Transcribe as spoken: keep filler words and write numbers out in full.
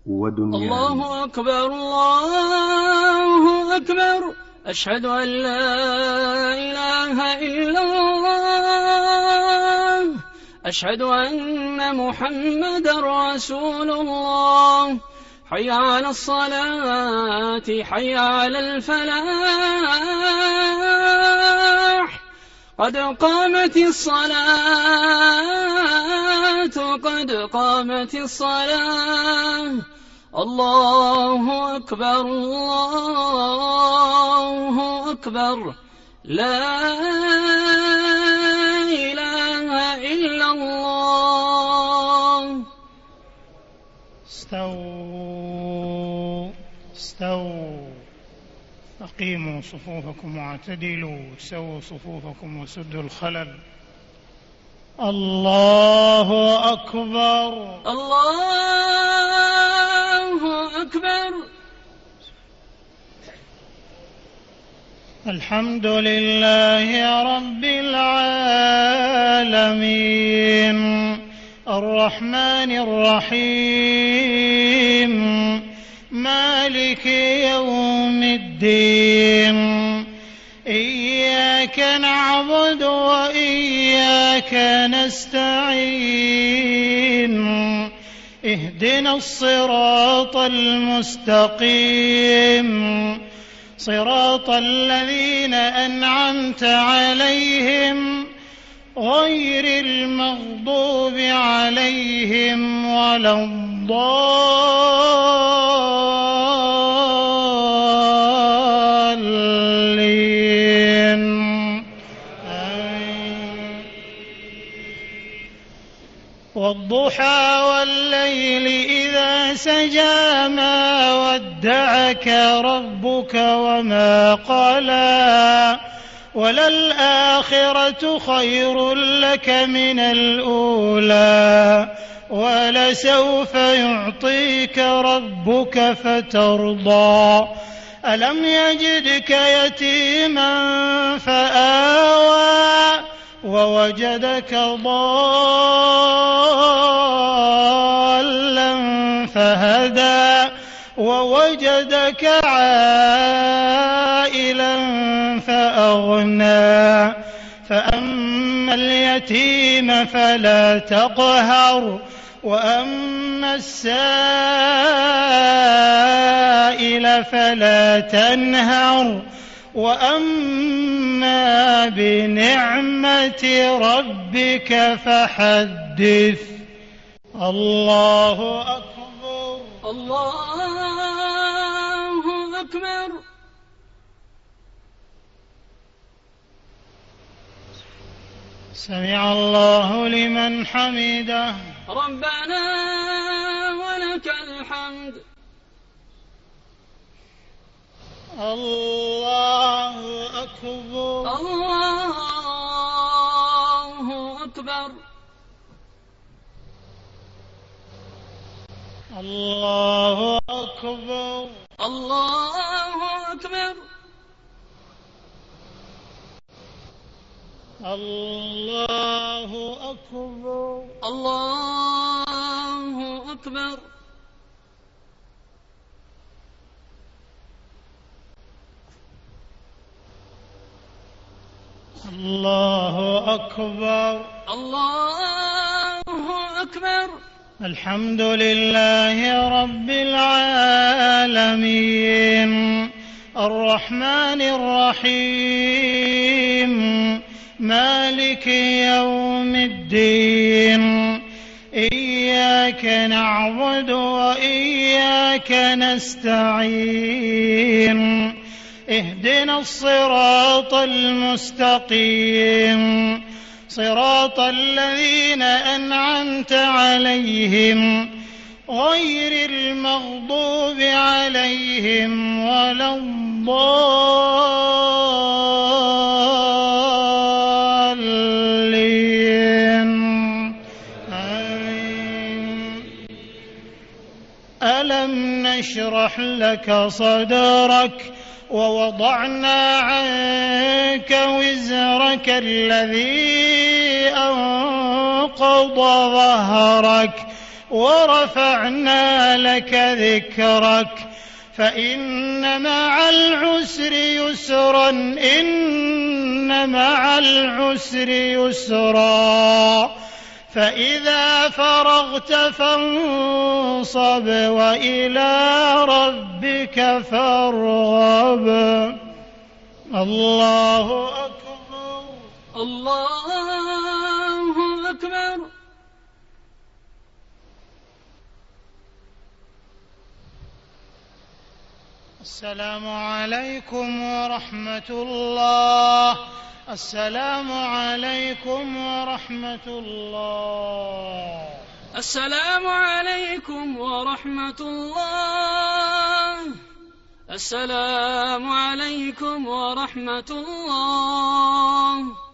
ودنياي. الله أكبر الله أكبر، أشهد أن لا إله إلا الله، أشهد أن محمدا رسول الله. حي على الصلاة، حي على الفلاح، قد قامت الصلاة، قد قامت الصلاة. الله أكبر الله أكبر، لا إله إلا الله. استووا استووا، أقيموا صفوفكم واعتدلوا، سووا صفوفكم وسدوا الخلل. الله أكبر الله أكبر. الحمد لله رب العالمين، الرحمن الرحيم، مالك يوم الدين. إياك نعبد وإياك نستعين، اهدنا الصراط المستقيم، صراط الذين أنعمت عليهم غير المغضوب عليهم ولا الضالين. والضحى والليل إذا سجى ما ودعك ربك وما قلى، وللآخرة خير لك من الأولى، ولسوف يعطيك ربك فترضى. ألم يجدك يتيما فآوى، ووجدك ضالا فهدى، ووجدك عائلا فأغنى. فأما اليتيم فلا تقهر، وأما السائل فلا تنهر، وأما بنعمة ربك فحدث. الله أكبر الله أكبر. سمع الله لمن حمده. ربنا ولك الحمد. الله أكبر الله أكبر. الله أكبر الله أكبر. الله أكبر الله أكبر. الله أكبر الله أكبر. الحمد لله رب العالمين، الرحمن الرحيم، مالك يوم الدين. إياك نعبد وإياك نستعين، اهدنا الصراط المستقيم، صراط الذين أنعمت عليهم غير المغضوب عليهم ولا الضالين. آمين. ألم نشرح لك صدرك ووضعنا عنك وزرك الذي أنقض ظهرك ورفعنا لك ذكرك فإن مع العسر يسرا إن مع العسر يسرا فإذا فرغت فانصب وإلى ربك فارغب. الله أكبر. الله أكبر. السلام عليكم ورحمة الله. السلام عليكم ورحمة الله. السلام عليكم ورحمة الله. السلام عليكم ورحمة الله.